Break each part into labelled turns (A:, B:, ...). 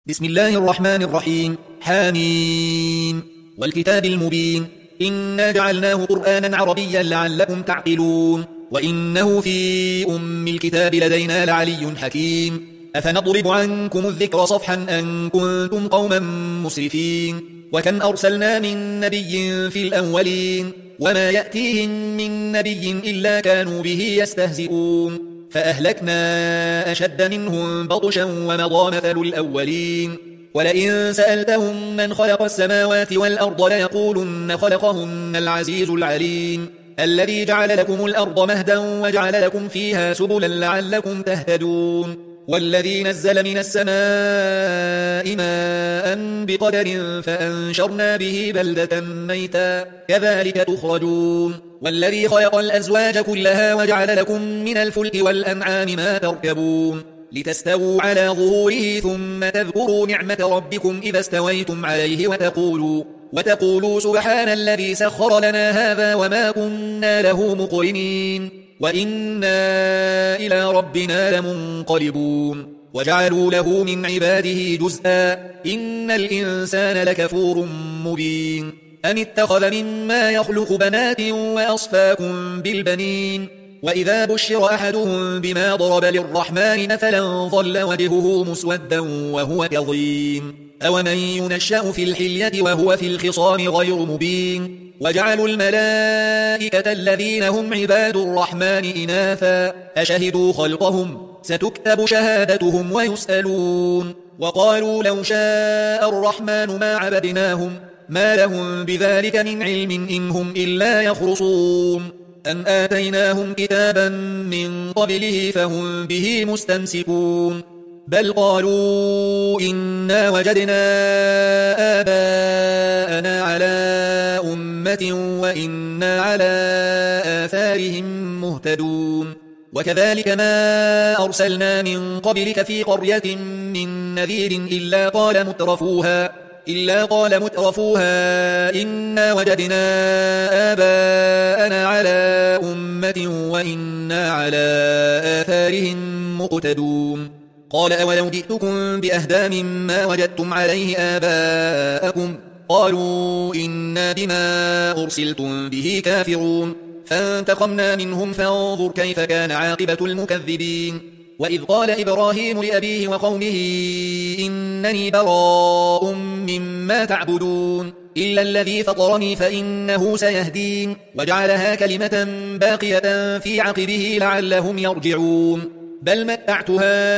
A: بسم الله الرحمن الرحيم. حميم والكتاب المبين إنا جعلناه قرآنا عربيا لعلكم تعقلون وإنه في الكتاب لدينا لعلي حكيم أفنضرب عنكم الذكر صفحا أن كنتم قوما مسرفين وكم أرسلنا من نبي في الأولين وما يأتيهم من نبي إلا كانوا به يستهزئون فأهلكنا أشد منهم بطشا ومضى مثل الأولين ولئن سألتهم من خلق السماوات والأرض ليقولن خلقهن العزيز العليم الذي جعل لكم الأرض مهدا وجعل لكم فيها سبلا لعلكم تهتدون والذي نزل من السماء ماء بقدر فأنشرنا به بلدة ميتا كذلك تخرجون والذي خلق الأزواج كلها وجعل لكم من الفلك والأنعام ما تركبون لتستووا على ظهوره ثم تذكروا نعمة ربكم إذا استويتم عليه وتقولوا سبحان الذي سخر لنا هذا وما كنا له مقرنين وإنا إلى ربنا لمنقلبون وجعلوا له من عباده جزءا إن الإنسان لكفور مبين أم اتخذ مما يخلق بنات وأصفاكم بالبنين وإذا بشر أحدهم بما ضرب للرحمن مثلا ظل وجهه مسودا وهو كظيم أومن ينشأ في الحلية وهو في الخصام غير مبين وجعلوا الملائكة الذين هم عباد الرحمن إناثا أشهدوا خلقهم ستكتب شهادتهم ويسألون وقالوا لو شاء الرحمن ما عبدناهم ما لهم بذلك من علم إن هم إلا يخرصون أم آتيناهم كتابا من قبله فهم به مستمسكون بل قالوا إنا وجدنا آباءنا على أمة وإنا على آثارهم مهتدون وكذلك ما أرسلنا من قبلك في قرية من نذير إلا قال مترفوها إنا وجدنا آباءنا على أمة وإنا على آثارهم مقتدون قال أولو جئتكم بأهدى مما وجدتم عليه آباءكم قالوا إنا بما أرسلتم به كافرون فانتقمنا منهم فانظر كيف كان عاقبة المكذبين وإذ قال إبراهيم لأبيه وقومه إنني براء مما تعبدون إلا الذي فطرني فإنه سيهدين وجعلها كلمة باقية في عقبه لعلهم يرجعون بل متعت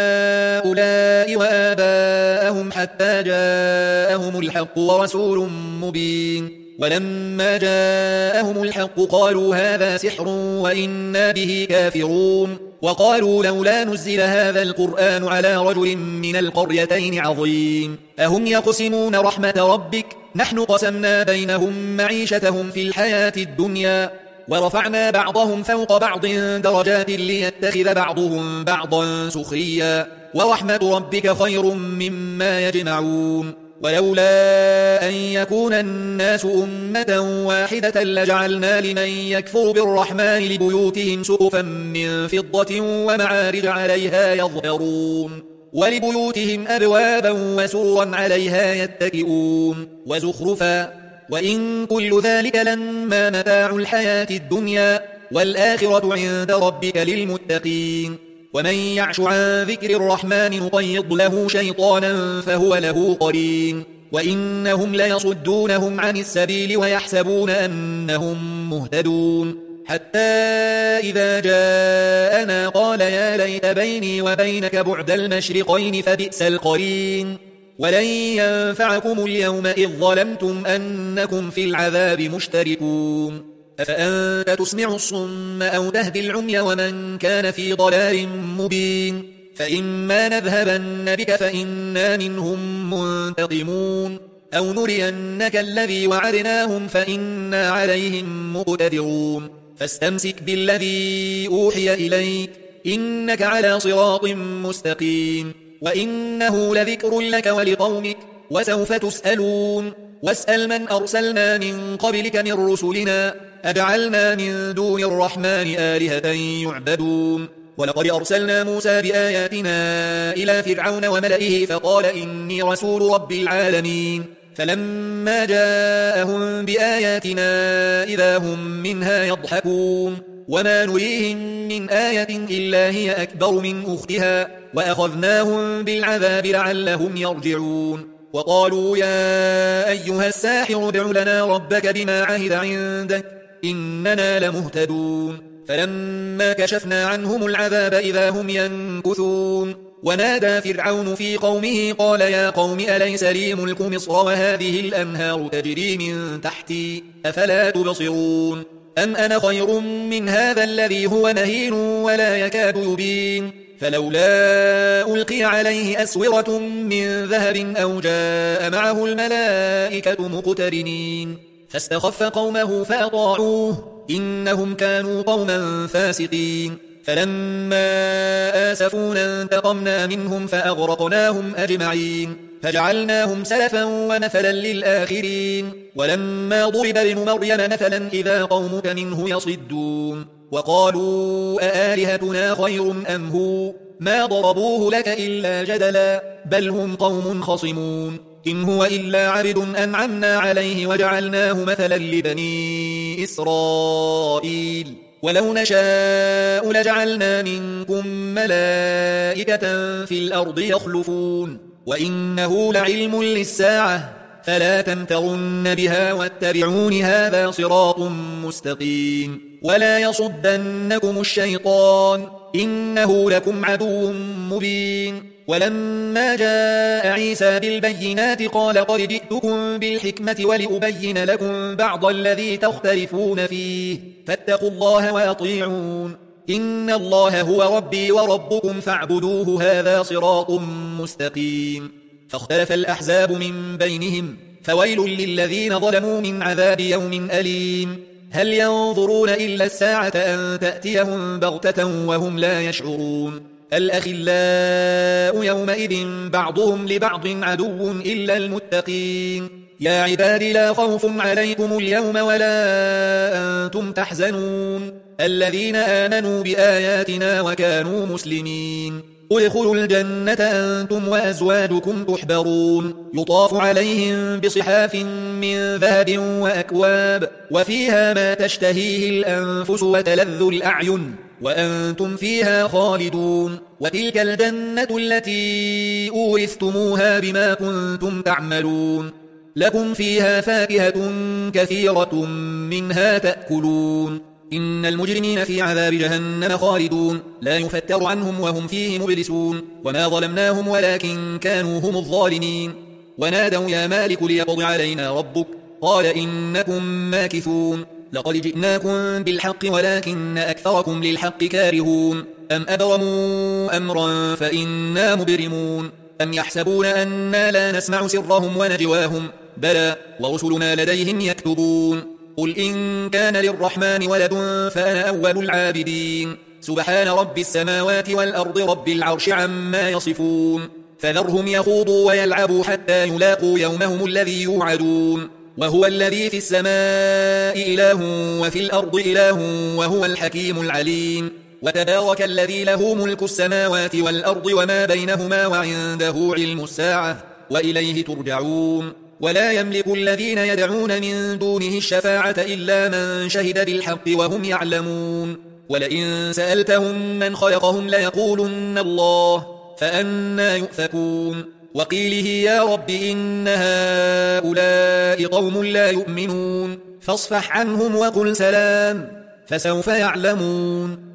A: هؤلاء وآباءهم حتى جاءهم الحق ورسول مبين ولما جاءهم الحق قالوا هذا سحر وإنا به كافرون وقالوا لولا نزل هذا القرآن على رجل من القريتين عظيم أهم يقسمون رحمة ربك نحن قسمنا بينهم معيشتهم في الحياة الدنيا ورفعنا بعضهم فوق بعض درجات ليتخذ بعضهم بعضا سخريا ورحمة ربك خير مما يجمعون ولولا أن يكون الناس أمة واحدة لجعلنا لمن يكفر بالرحمن لبيوتهم سقفا من فضة ومعارج عليها يظهرون ولبيوتهم أبوابا وسررا عليها يتكئون وزخرفا وإن كل ذلك لما متاع الحياة الدنيا والآخرة عند ربك للمتقين ومن يعش عن ذكر الرحمن نقيض له شيطانا فهو له قرين وإنهم ليصدونهم عن السبيل ويحسبون أنهم مهتدون حتى إذا جاءنا قال يا ليت بيني وبينك بعد المشرقين فبئس القرين ولن ينفعكم اليوم إذ ظلمتم أنكم في العذاب مشتركون أفأنت تسمع الصم أو تهدي العمي ومن كان في ضلال مبين فإما نذهبن بك فإنا منهم منتقمون أو نرينك الذي وعدناهم فإنا عليهم مقتدرون فاستمسك بالذي أوحي إليك إنك على صراط مستقيم وإنه لذكر لك ولقومك وسوف تسألون واسأل من أرسلنا من قبلك من رسلنا أجعلنا من دون الرحمن آلهة يعبدون ولقد أرسلنا موسى بآياتنا إلى فرعون وملئه فقال إني رسول رب العالمين فلما جاءهم بآياتنا إذا هم منها يضحكون وما نريهم من آية إلا هي أكبر من أختها وأخذناهم بالعذاب لعلهم يرجعون وقالوا يا أيها الساحر ادع لنا ربك بما عهد عندك إننا لمهتدون فلما كشفنا عنهم العذاب إذا هم ينكثون ونادى فرعون في قومه قال يا قوم أليس لي ملك مصر وهذه الأنهار تجري من تحتي أفلا تبصرون أم أنا خير من هذا الذي هو مهين ولا يكاد يبين فلولا ألقي عليه أسورة من ذهب أو جاء معه الملائكة مقترنين فاستخف قومه فأطاعوه إنهم كانوا قوما فاسقين فلما آسفونا انتقمنا منهم فأغرقناهم أجمعين فجعلناهم سلفا ومثلا للآخرين ولما ضرب ابن مريم مثلا إذا قومك منه يصدون وقالوا أآلهتنا خير أم هو ما ضربوه لك إلا جدلا بل هم قوم خصمون إن هو إلا عبد أنعمنا عليه وجعلناه مثلا لبني إسرائيل ولو نشاء لجعلنا منكم ملائكة في الأرض يخلفون وإنه لعلم للساعة فلا تمترن بها واتبعون هذا صراط مستقيم ولا يصدنكم الشيطان إنه لكم عدو مبين ولما جاء عيسى بالبينات قال قد جئتكم بالحكمة ولأبين لكم بعض الذي تختلفون فيه فاتقوا الله وأطيعون إن الله هو ربي وربكم فاعبدوه هذا صراط مستقيم فاختلف الأحزاب من بينهم فويل للذين ظلموا من عذاب يوم أليم هل ينظرون إلا الساعة أن تأتيهم بغتة وهم لا يشعرون الأخلاء يومئذ بعضهم لبعض عدو إلا المتقين يا عباد لا خوف عليكم اليوم ولا أنتم تحزنون الذين آمنوا بآياتنا وكانوا مسلمين ادخلوا الجنة أنتم وأزواجكم تحبرون يطاف عليهم بصحاف من ذهب وأكواب وفيها ما تشتهيه الأنفس وتلذ الأعين وأنتم فيها خالدون وتلك الجنة التي أورثتموها بما كنتم تعملون لكم فيها فاكهة كثيرة منها تأكلون إن المجرمين في عذاب جهنم خالدون لا يفتر عنهم وهم فيه مبلسون وما ظلمناهم ولكن كانوا هم الظالمين ونادوا يا مالك ليقض علينا ربك قال إنكم ماكثون لقد جئناكم بالحق ولكن أكثركم للحق كارهون أم أبرموا أمرا فإنا مبرمون أم يحسبون أنا لا نسمع سرهم ونجواهم بلى ورسلنا لديهم يكتبون قل إن كان للرحمن ولد فأنا أول العابدين سبحان رب السماوات والأرض رب العرش عما يصفون فذرهم يخوضوا ويلعبوا حتى يلاقوا يومهم الذي يوعدون وهو الذي في السماء إله وفي الأرض إله وهو الحكيم العليم وتبارك الذي له ملك السماوات والأرض وما بينهما وعنده علم الساعة وإليه ترجعون ولا يملك الذين يدعون من دونه الشفاعة إلا من شهد بالحق وهم يعلمون ولئن سألتهم من خلقهم ليقولن الله فأنى يؤفكون وقيله يا رب إن هؤلاء قوم لا يؤمنون فاصفح عنهم وقل سلام فسوف يعلمون